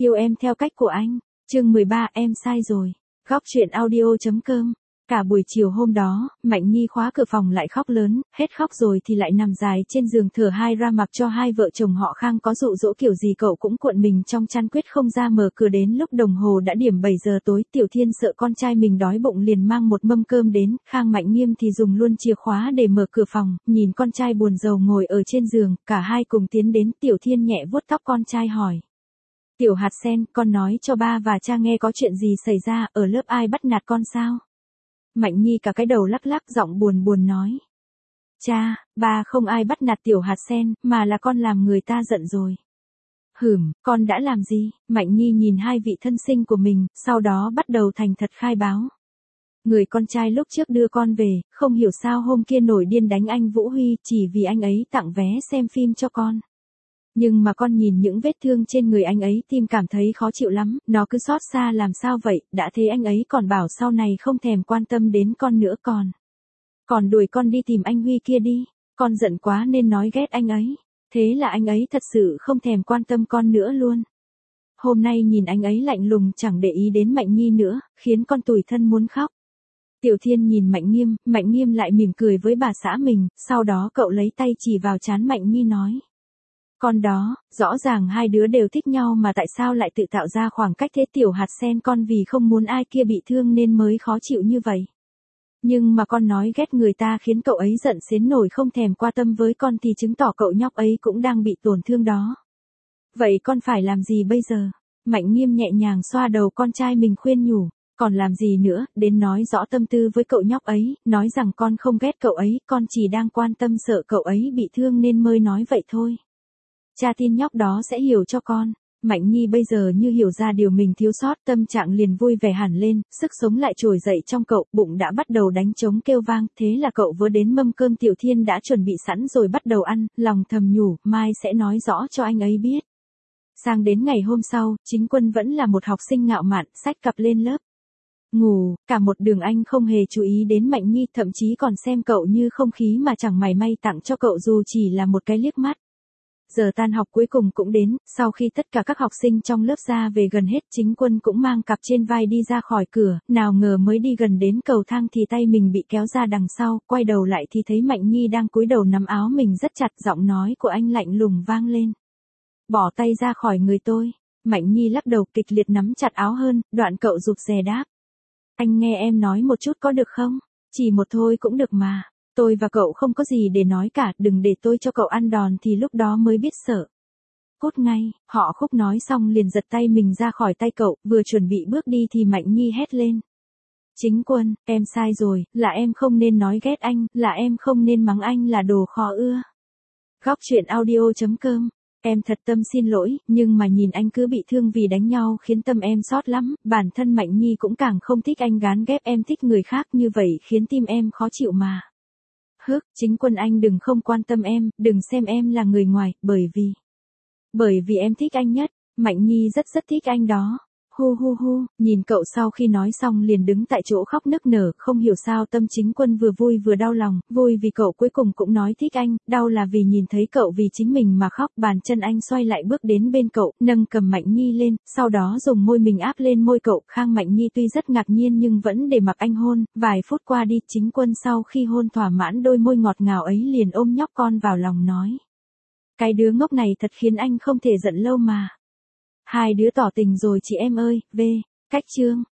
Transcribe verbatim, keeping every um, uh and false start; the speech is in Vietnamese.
Yêu em theo cách của anh. Chương mười ba, em sai rồi. Góc truyện audio.com. Cả buổi chiều hôm đó, Mạnh Nhi khóa cửa phòng lại khóc lớn, hết khóc rồi thì lại nằm dài trên giường thở hai ra mặc cho hai vợ chồng họ Khang có dụ dỗ kiểu gì cậu cũng cuộn mình trong chăn quyết không ra mở cửa. Đến lúc đồng hồ đã điểm bảy giờ tối, Tiểu Thiên sợ con trai mình đói bụng liền mang một mâm cơm đến, Khang Mạnh Nghiêm thì dùng luôn chìa khóa để mở cửa phòng, nhìn con trai buồn rầu ngồi ở trên giường, cả hai cùng tiến đến. Tiểu Thiên nhẹ vuốt tóc con trai hỏi. Tiểu hạt sen, con nói cho ba và cha nghe có chuyện gì xảy ra, ở lớp ai bắt nạt con sao? Mạnh Nhi cả cái đầu lắc lắc giọng buồn buồn nói. Cha, ba không ai bắt nạt tiểu hạt sen, mà là con làm người ta giận rồi. Hửm, con đã làm gì? Mạnh Nhi nhìn hai vị thân sinh của mình, sau đó bắt đầu thành thật khai báo. Người con trai lúc trước đưa con về, không hiểu sao hôm kia nổi điên đánh anh Vũ Huy chỉ vì anh ấy tặng vé xem phim cho con. Nhưng mà con nhìn những vết thương trên người anh ấy tim cảm thấy khó chịu lắm, nó cứ xót xa làm sao vậy, đã thế anh ấy còn bảo sau này không thèm quan tâm đến con nữa còn. Còn đuổi con đi tìm anh Huy kia đi, con giận quá nên nói ghét anh ấy, thế là anh ấy thật sự không thèm quan tâm con nữa luôn. Hôm nay nhìn anh ấy lạnh lùng chẳng để ý đến Mạnh Nhi nữa, khiến con tủi thân muốn khóc. Tiểu Thiên nhìn Mạnh Nghiêm, Mạnh Nghiêm lại mỉm cười với bà xã mình, sau đó cậu lấy tay chỉ vào trán Mạnh Nhi nói. Con đó, rõ ràng hai đứa đều thích nhau mà tại sao lại tự tạo ra khoảng cách thế? Tiểu hạt sen, con vì không muốn ai kia bị thương nên mới khó chịu như vậy. Nhưng mà con nói ghét người ta khiến cậu ấy giận xến nổi không thèm quan tâm với con thì chứng tỏ cậu nhóc ấy cũng đang bị tổn thương đó. Vậy con phải làm gì bây giờ? Mạnh Nghiêm nhẹ nhàng xoa đầu con trai mình khuyên nhủ. Còn làm gì nữa, đến nói rõ tâm tư với cậu nhóc ấy, nói rằng con không ghét cậu ấy, con chỉ đang quan tâm sợ cậu ấy bị thương nên mới nói vậy thôi. Cha tin nhóc đó sẽ hiểu cho con. Mạnh Nhi bây giờ như hiểu ra điều mình thiếu sót, tâm trạng liền vui vẻ hẳn lên, sức sống lại trồi dậy trong cậu, bụng đã bắt đầu đánh trống kêu vang, thế là cậu vừa đến mâm cơm Tiểu Thiên đã chuẩn bị sẵn rồi bắt đầu ăn, lòng thầm nhủ, mai sẽ nói rõ cho anh ấy biết. Sang đến ngày hôm sau, Chính Quân vẫn là một học sinh ngạo mạn, xách cặp lên lớp. Ngủ, cả một đường anh không hề chú ý đến Mạnh Nhi, thậm chí còn xem cậu như không khí mà chẳng mảy may tặng cho cậu dù chỉ là một cái liếc mắt. Giờ tan học cuối cùng cũng đến, sau khi tất cả các học sinh trong lớp ra về gần hết, Chính Quân cũng mang cặp trên vai đi ra khỏi cửa, nào ngờ mới đi gần đến cầu thang thì tay mình bị kéo ra đằng sau, quay đầu lại thì thấy Mạnh Nhi đang cúi đầu nắm áo mình rất chặt, giọng nói của anh lạnh lùng vang lên. Bỏ tay ra khỏi người tôi. Mạnh Nhi lắc đầu kịch liệt nắm chặt áo hơn, đoạn cậu rụt rè đáp. Anh nghe em nói một chút có được không? Chỉ một thôi cũng được mà. Tôi và cậu không có gì để nói cả, đừng để tôi cho cậu ăn đòn thì lúc đó mới biết sợ. Cút ngay, họ Khúc nói xong liền giật tay mình ra khỏi tay cậu, vừa chuẩn bị bước đi thì Mạnh Nhi hét lên. Chính Quân, em sai rồi, là em không nên nói ghét anh, là em không nên mắng anh là đồ khó ưa. Góc truyện audio.com. Em thật tâm xin lỗi, nhưng mà nhìn anh cứ bị thương vì đánh nhau khiến tâm em xót lắm, bản thân Mạnh Nhi cũng càng không thích anh gán ghép em thích người khác như vậy khiến tim em khó chịu mà. Hước, Chính Quân anh đừng không quan tâm em, đừng xem em là người ngoài, bởi vì... Bởi vì em thích anh nhất, Mạnh Nhi rất rất thích anh đó. Hu hu hu, nhìn cậu sau khi nói xong liền đứng tại chỗ khóc nức nở, không hiểu sao tâm Chính Quân vừa vui vừa đau lòng, vui vì cậu cuối cùng cũng nói thích anh, đau là vì nhìn thấy cậu vì chính mình mà khóc. Bàn chân anh xoay lại bước đến bên cậu, nâng cầm Mạnh Nhi lên, sau đó dùng môi mình áp lên môi cậu. Khang Mạnh Nhi tuy rất ngạc nhiên nhưng vẫn để mặc anh hôn, vài phút qua đi, Chính Quân sau khi hôn thỏa mãn đôi môi ngọt ngào ấy liền ôm nhóc con vào lòng nói. Cái đứa ngốc này thật khiến anh không thể giận lâu mà. Hai đứa tỏ tình rồi chị em ơi, về, cách chương.